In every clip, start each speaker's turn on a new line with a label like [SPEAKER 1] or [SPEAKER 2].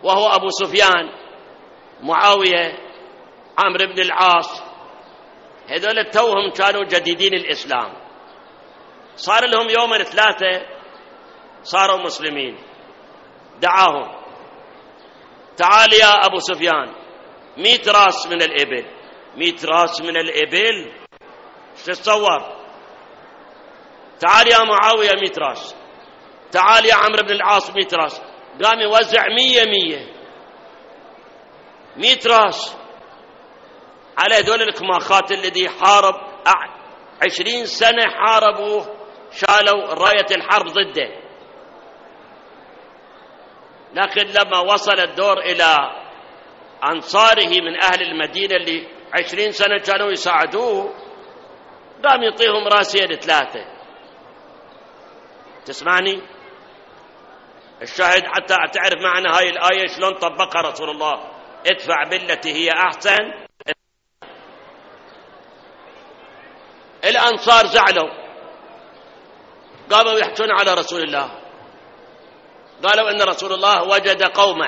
[SPEAKER 1] وهو أبو سفيان، معاوية، عمرو بن العاص. هذول التوهم كانوا جديدين الإسلام، صار لهم يومين 3 صاروا مسلمين. دعاهم: تعال يا أبو سفيان، 100 راس من الإبل. 100 راس من الإبل، ايش تتصور؟ تعال يا معاوية 100 راس، تعال يا عمرو بن العاص 100 راس. قام يوزع 100 راس على هذول الكماخات الذي حارب 20 سنة، حاربوه، شالوا راية الحرب ضده. لكن لما وصل الدور إلى أنصاره من أهل المدينة اللي 20 سنة كانوا يساعدوه، قام يعطيهم راسين 3. تسمعني؟ الشاهد حتى تعرف معنى هاي الآية شلون طبقها رسول الله: ادفع بالتي هي أحسن. الأنصار زعلوا، قاموا يحجون على رسول الله، قالوا إن رسول الله وجد قومه،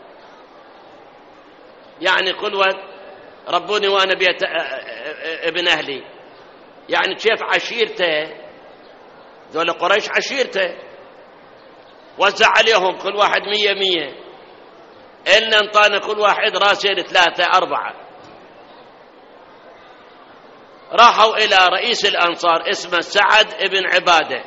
[SPEAKER 1] يعني كل وقت ربوني وأنا بيت ابن أهلي، يعني كيف عشيرته، ذول قريش عشيرته، وزع عليهم كل واحد 100. إن انطانا كل واحد راسين 3 4. راحوا إلى رئيس الأنصار اسمه سعد بن عبادة.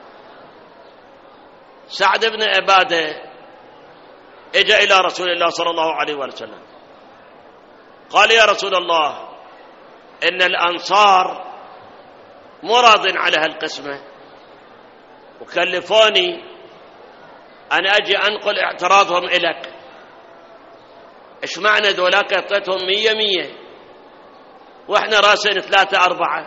[SPEAKER 1] سعد بن عبادة اجى إلى رسول الله صلى الله عليه وسلم، قال: يا رسول الله، إن الأنصار مو راضين على هالقسمة، وكلفوني أن أجي أنقل اعتراضهم إليك. إيش معنى ذولاك أعطيتهم 100 وإحنا راسين 3 4؟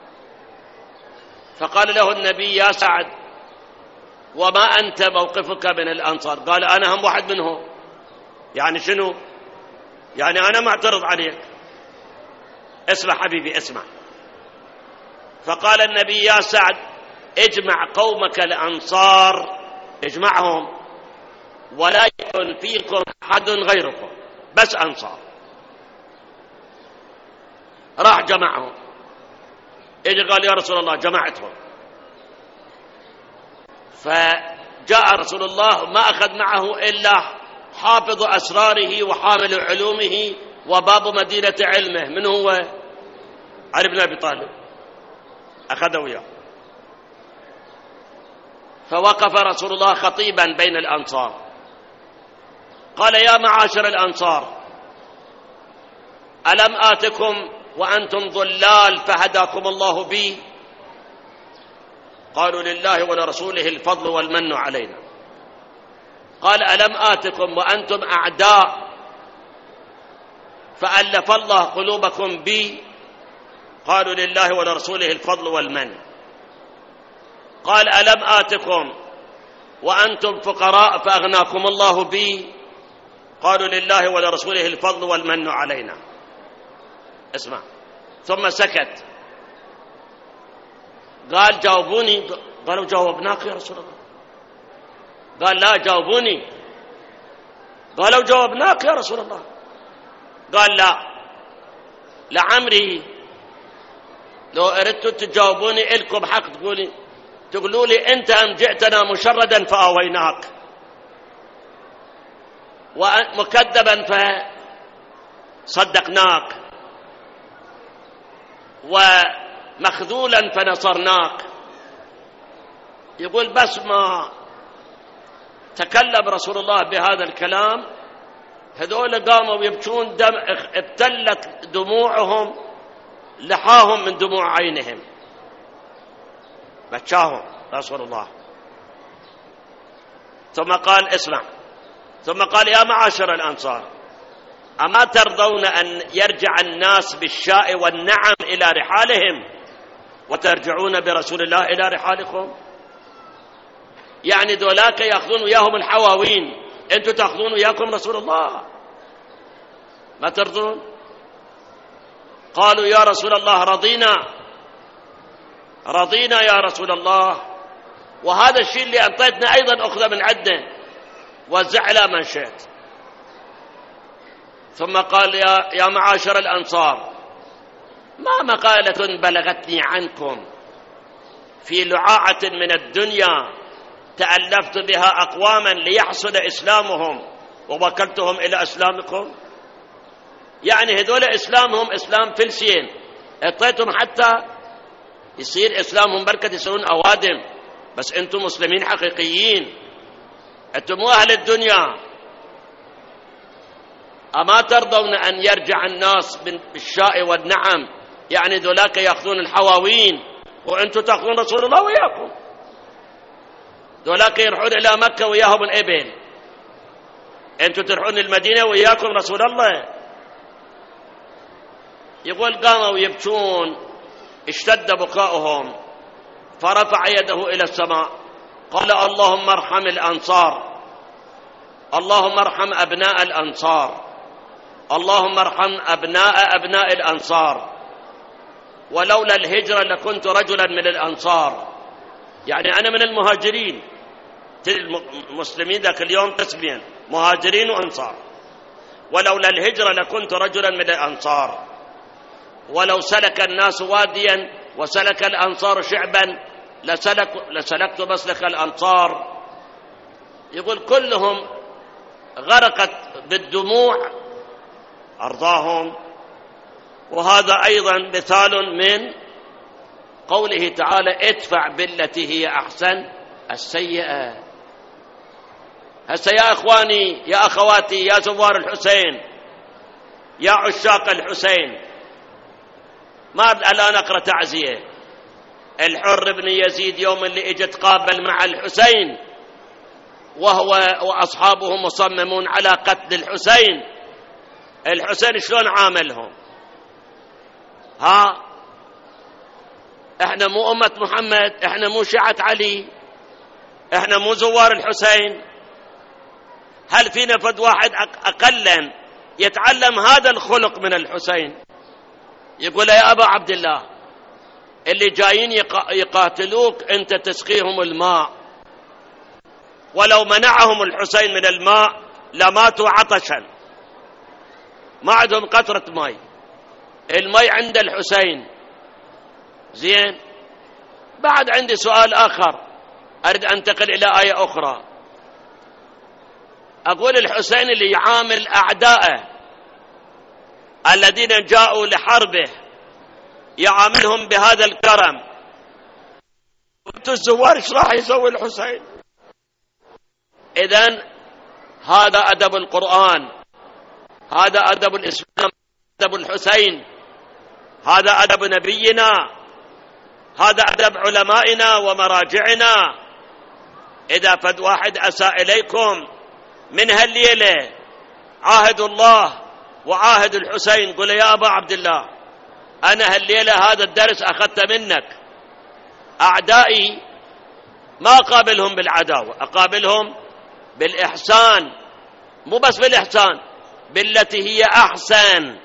[SPEAKER 1] فقال له النبي: يا سعد، وما أنت موقفك من الأنصار؟ قال: أنا هم واحد منهم. يعني شنو؟ يعني أنا معترض عليك. اسمع حبيبي، اسمع. فقال النبي: يا سعد، اجمع قومك الأنصار، اجمعهم، ولا يكن فيكم أحد غيركم، بس أنصار. راح جمعهم، اجى قال: يا رسول الله، جمعتهم. فجاء رسول الله ما أخذ معه إلا حافظ أسراره وحامل علومه وباب مدينة علمه. من هو؟ علي بن أبي طالب. أخذه وياه. فوقف رسول الله خطيبا بين الأنصار، قال: يا معاشر الأنصار، ألم آتكم وأنتم ضلال فهداكم الله بي؟ قالوا: لله ولرسوله الفضل والمن علينا. قال: ألم آتكم وأنتم أعداء فألف الله قلوبكم بي؟ قالوا: لله ولرسوله الفضل والمن. قال: ألم آتكم وأنتم فقراء فأغناكم الله بي؟ قالوا: لله ولرسوله الفضل والمن علينا. اسمع. ثم سكت. قال: جاوبوني. قالوا: جاوبناك يا رسول الله. قال: لا، جاوبوني. قالوا: جاوبناك يا رسول الله. قال: لا، لعمري لو أردت تجاوبوني إلكم حق تقولوا لي أنت أم جئتنا مشردا فآويناك، ومكذبا فصدقناك، ومخذولا فنصرناك. يقول بس ما تكلم رسول الله بهذا الكلام، هذول قاموا يبكون، ابتلت دموعهم، لحاهم من دموع عينهم، بكاهم رسول الله. ثم قال: اسمع. ثم قال: يا معاشر الأنصار، أما ترضون أن يرجع الناس بالشاء والنعم إلى رحالهم وترجعون برسول الله إلى رحالكم؟ يعني ذولاك يأخذون وياهم الحواوين، أنتم تأخذون وياكم رسول الله، ما ترضون؟ قالوا: يا رسول الله، رضينا يا رسول الله، وهذا الشيء اللي أعطيتنا أيضا أخذ من عندنا، وزع على من شئت. ثم قال يا معاشر الأنصار، ما مقالة بلغتني عنكم في لعاعة من الدنيا تألفت بها أقواما ليحصل إسلامهم ووكلتهم إلى إسلامكم؟ يعني هذول إسلامهم إسلام فلسين، اعطيتم حتى يصير إسلامهم بركة يصيرون أوادم، بس أنتم مسلمين حقيقيين، أنتم مو أهل الدنيا. أما ترضون أن يرجع الناس بالشاء والنعم؟ يعني ذولاك يأخذون الحواوين وأنتم تأخذون رسول الله وياكم، ذولاك يروحون إلى مكة وياهم الإبل، أنتم تروحون المدينة وياكم رسول الله. يقول قاموا يبكون، اشتد بكاؤهم، فرفع يده إلى السماء قال اللهم ارحم الأنصار، اللهم ارحم أبناء الأنصار، اللهم ارحم أبناء الأنصار، ولولا الهجرة لكنت رجلا من الأنصار. يعني أنا من المهاجرين، المسلمين ذاك اليوم قسمين، مهاجرين وأنصار، ولولا الهجرة لكنت رجلا من الأنصار، ولو سلك الناس واديا وسلك الأنصار شعبا لسلكت مسلك الأنصار. يقول كلهم غرقت بالدموع أرضاهم. وهذا أيضا مثال من قوله تعالى ادفع بالتي هي أحسن السيئة. هسه يا إخواني يا أخواتي يا زوار الحسين يا عشاق الحسين، ما الآن أقرأ تعزية الحر بن يزيد يوم اللي اجت قابل مع الحسين وهو وأصحابه مصممون على قتل الحسين، الحسين شلون عاملهم؟ احنا مو أمة محمد، احنا مو شيعة علي، احنا مو زوار الحسين. هل فينا فد واحد أقلا يتعلم هذا الخلق من الحسين؟ يقول يا أبا عبد الله اللي جايين يقاتلوك أنت تسقيهم الماء، ولو منعهم الحسين من الماء لماتوا عطشا، ما عندهم قطرة ماء، الماء عند الحسين. زين، بعد عندي سؤال آخر أريد أنتقل إلى آية أخرى. أقول الحسين اللي يعامل أعدائه الذين جاءوا لحربه يعاملهم بهذا الكرم، وانتم الزوار ايش راح يسوي الحسين؟ إذن هذا أدب القرآن، هذا أدب الإسلام، أدب الحسين، هذا أدب نبينا، هذا أدب علمائنا ومراجعنا. إذا فد واحد أساء إليكم من هالليلة عاهد الله وعاهد الحسين، قل يا أبا عبد الله أنا هالليلة هذا الدرس أخذت منك، أعدائي ما أقابلهم بالعداوة، أقابلهم بالإحسان، مو بس بالإحسان، بالتي هي أحسن،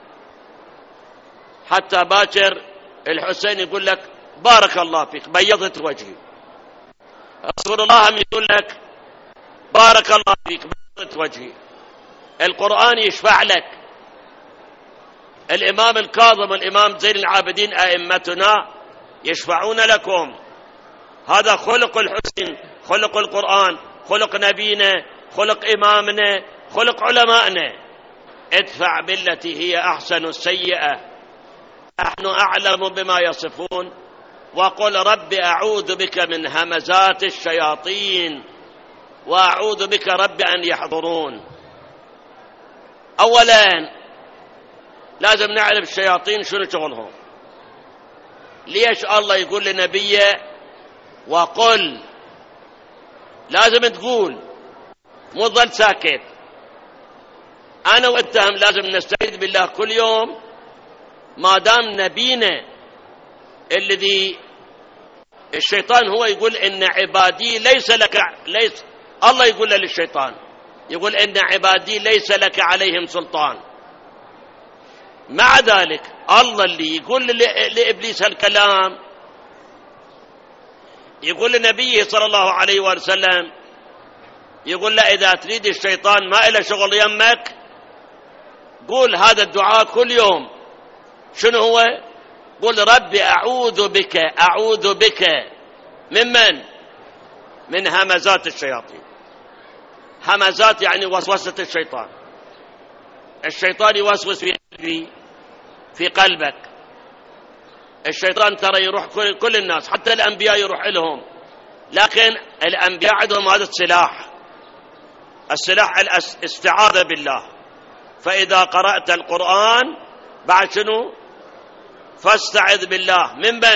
[SPEAKER 1] حتى باكر الحسين يقول لك بارك الله فيك بيضت وجهي، رسول الله هم يقول لك بارك الله فيك بيضت وجهي، القرآن يشفع لك، الإمام الكاظم والإمام زين العابدين أئمتنا يشفعون لكم. هذا خلق الحسين، خلق القرآن، خلق نبينا، خلق إمامنا، خلق علمائنا. ادفع بالتي هي أحسن السيئة، نحن أعلم بما يصفون، وقل رب أعوذ بك من همزات الشياطين وأعوذ بك رب أن يحضرون. أولا لازم نعرف الشياطين شنو شغلهم. ليش الله يقول لنبيه وقل؟ لازم تقول، مو ظل ساكت. أنا وأنتم لازم نستعيذ بالله كل يوم، ما دام نبينا الذي الشيطان هو يقول إن عبادي ليس لك، الله يقول للشيطان يقول إن عبادي ليس لك عليهم سلطان. مع ذلك الله اللي يقول لإبليس هالكلام يقول لنبيه صلى الله عليه وسلم، يقول له إذا تريد الشيطان ما إله شغل يمك قول هذا الدعاء كل يوم. شنو هو؟ قل ربي أعوذ بك ممن؟ من همزات الشياطين. همزات يعني وسوسة الشيطان. الشيطان يوسوس في قلبك. الشيطان ترى يروح كل الناس، حتى الأنبياء يروح لهم، لكن الأنبياء عندهم هذا السلاح الاستعاذة بالله. فإذا قرأت القرآن بعد شنو؟ فاستعذ بالله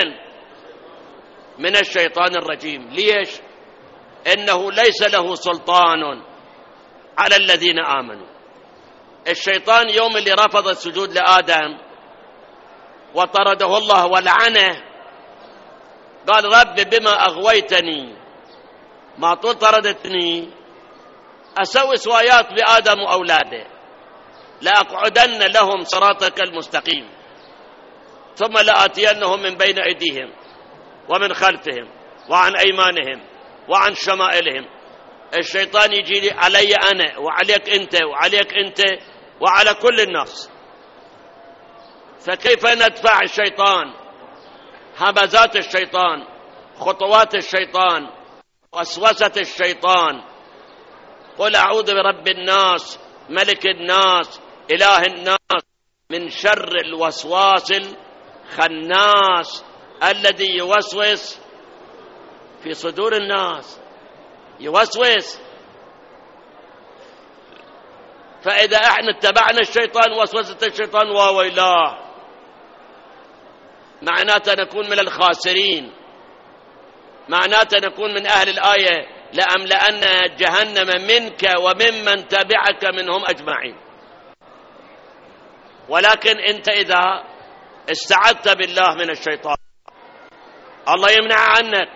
[SPEAKER 1] من الشيطان الرجيم. ليش؟ إنه ليس له سلطان على الذين آمنوا. الشيطان يوم اللي رفض السجود لآدم وطرده الله ولعنه، قال رب بما أغويتني، ما طردتني، أسوي سوايات بآدم وأولاده، لأقعدن لهم صراطك المستقيم، ثم لآتينهم من بين أيديهم ومن خلفهم وعن أيمانهم وعن شمائلهم. الشيطان يجي لي علي أنا وعليك أنت وعليك أنت وعلى كل الناس. فكيف ندفع الشيطان؟ همزات الشيطان، خطوات الشيطان، وسوسة الشيطان. قل أعوذ برب الناس ملك الناس إله الناس من شر الوسواس الخناس الذي يوسوس في صدور الناس. يوسوس. فإذا احنا اتبعنا الشيطان وسوسة الشيطان وويلاه، معناته نكون من الخاسرين، معناته نكون من أهل الآية لأملأن جهنم منك وممن تبعك منهم أجمعين. ولكن أنت إذا استعذت بالله من الشيطان الله يمنع عنك.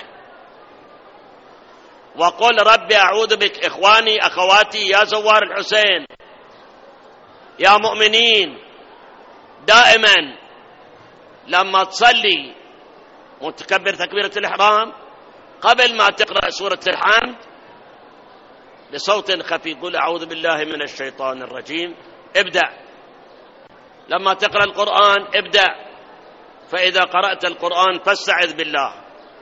[SPEAKER 1] وقل ربي أعوذ بك. إخواني أخواتي يا زوار الحسين يا مؤمنين، دائما لما تصلي وتكبر تكبيرة الإحرام قبل ما تقرأ سورة الحمد بصوت خفي قل أعوذ بالله من الشيطان الرجيم. ابدأ. لما تقرأ القرآن ابدأ. فإذا قرأت القرآن فاستعذ بالله.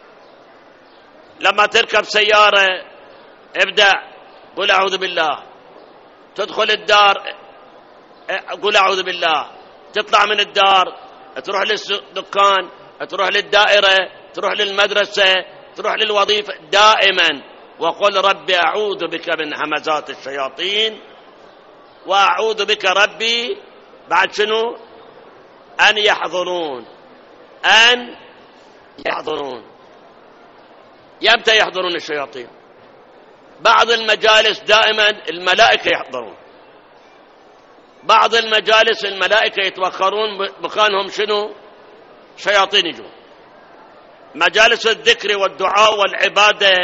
[SPEAKER 1] لما تركب سيارة ابدأ قل أعوذ بالله. تدخل الدار قل أعوذ بالله. تطلع من الدار تروح للدكان، تروح للدائرة، تروح للمدرسة، تروح للوظيفة، دائما وقل ربي أعوذ بك من همزات الشياطين وأعوذ بك ربي بعد شنو؟ أن يحضرون. أن يحضرون. يمتى يحضرون الشياطين؟ بعض المجالس دائما الملائكة يحضرون، بعض المجالس الملائكة يتوخرون مكانهم شنو؟ شياطين يجون. مجالس الذكر والدعاء والعبادة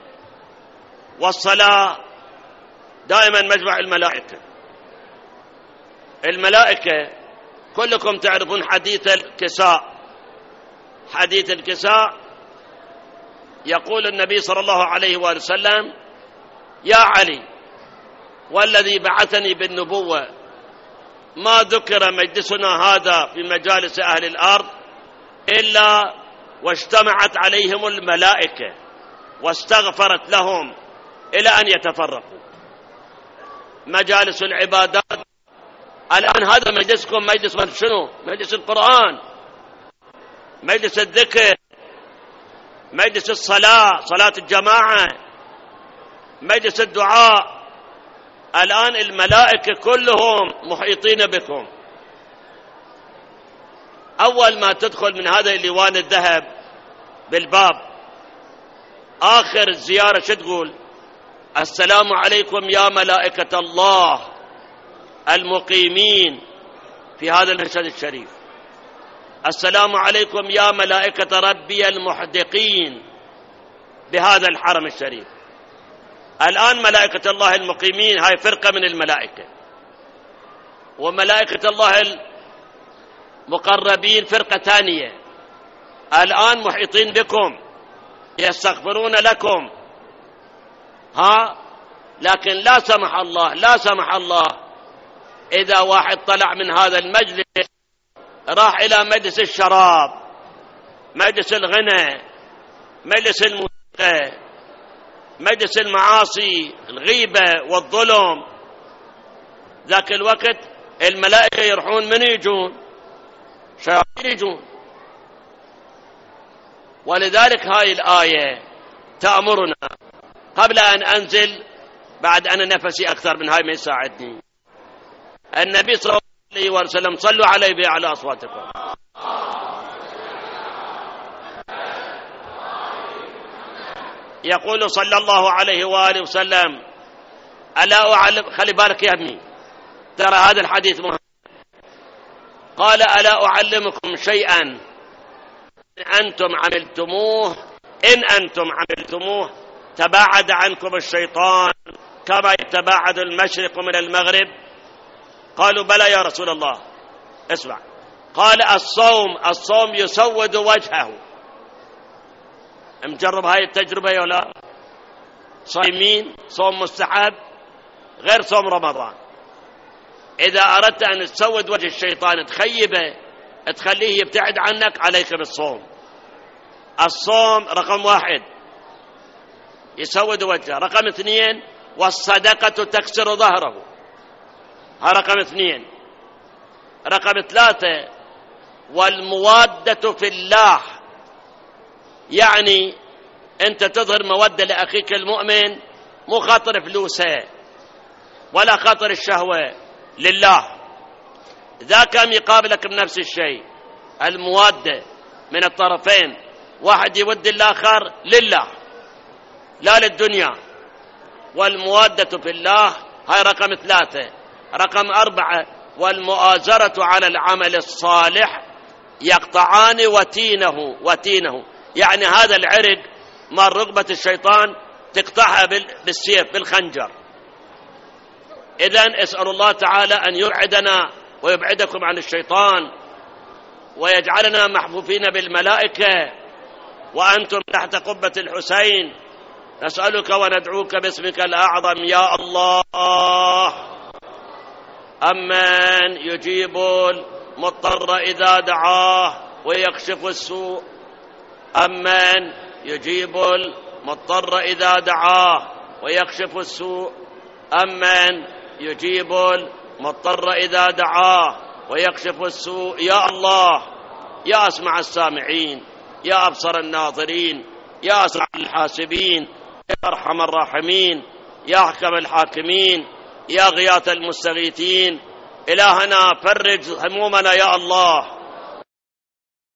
[SPEAKER 1] والصلاة دائما مجمع الملائكة. الملائكة كلكم تعرفون حديث الكساء. حديث الكساء يقول النبي صلى الله عليه وآله وسلم يا علي والذي بعثني بالنبوة ما ذكر مجلسنا هذا في مجالس أهل الأرض إلا واجتمعت عليهم الملائكة واستغفرت لهم إلى أن يتفرقوا. مجالس العبادات الآن هذا مجلسكم مجلس من شنو؟ مجلس القرآن، مجلس الذكر، مجلس الصلاة، صلاة الجماعة، مجلس الدعاء. الآن الملائكة كلهم محيطين بكم. أول ما تدخل من هذا الليوان الذهب بالباب آخر الزيارة شو تقول؟ السلام عليكم يا ملائكة الله المقيمين في هذا المشهد الشريف. السلام عليكم يا ملائكة ربي المحدقين بهذا الحرم الشريف. الآن ملائكة الله المقيمين هاي فرقة من الملائكة، وملائكة الله المقربين فرقة ثانية الآن محيطين بكم يستغفرون لكم. لكن لا سمح الله إذا واحد طلع من هذا المجلس راح إلى مجلس الشراب، مجلس الغنى، مجلس الموسيقى، مجلس المعاصي، الغيبة والظلم، ذاك الوقت الملائكة يروحون من يجون؟ شياطين يجون. ولذلك هاي الآية تأمرنا قبل أن أنزل، بعد أنا نفسي أكثر من هاي ما يساعدني، النبي صلى الله عليه وسلم صلوا عليه بأعلى أصواتكم. يقول صلى الله عليه وآله وسلم: ألا أعلم، خلي بالك يا ابني ترى هذا الحديث مهم، قال: ألا أعلمكم شيئا إن أنتم عملتموه تباعد عنكم الشيطان كما يتباعد المشرق من المغرب؟ قالوا: بلى يا رسول الله. اسمع، قال: الصوم يسود وجهه. مجرب هاي التجربة يا لا؟ صايمين صوم مستحب غير صوم رمضان، إذا أردت أن تسود وجه الشيطان تخيبه تخليه يبتعد عنك، عليك بالصوم. الصوم رقم 1 يسود وجهه، رقم 2 والصدقة تكسر ظهره، ها رقم 2. رقم 3 والموادة في الله، يعني أنت تظهر مودة لأخيك المؤمن، مو خاطر فلوسه ولا خاطر الشهوة، لله، ذاك يقابلك بنفس الشيء، الموادة من الطرفين، واحد يود الآخر لله لا للدنيا، والموادة في الله، هاي رقم 3. رقم 4 والمؤازرة على العمل الصالح يقطعان وتينه، يعني هذا العرق مال رقبة الشيطان تقطعها بالسيف بالخنجر. إذن اسأل الله تعالى أن يبعدنا ويبعدكم عن الشيطان، ويجعلنا محفوفين بالملائكة وأنتم تحت قبة الحسين. نسألك وندعوك باسمك الأعظم يا الله. أمن يجيب المضطر إذا دعاه ويكشف السوء، أمن يجيب المضطر إذا دعاه ويكشف السوء، أمن يجيب المضطر إذا دعاه ويكشف السوء. يا الله، يا أسمع السامعين، يا أبصر الناظرين، يا أسرع الحاسبين، يا أرحم الراحمين، يا أحكم الحاكمين، يا غياث المستغيثين، إلهنا فرج همومنا يا الله.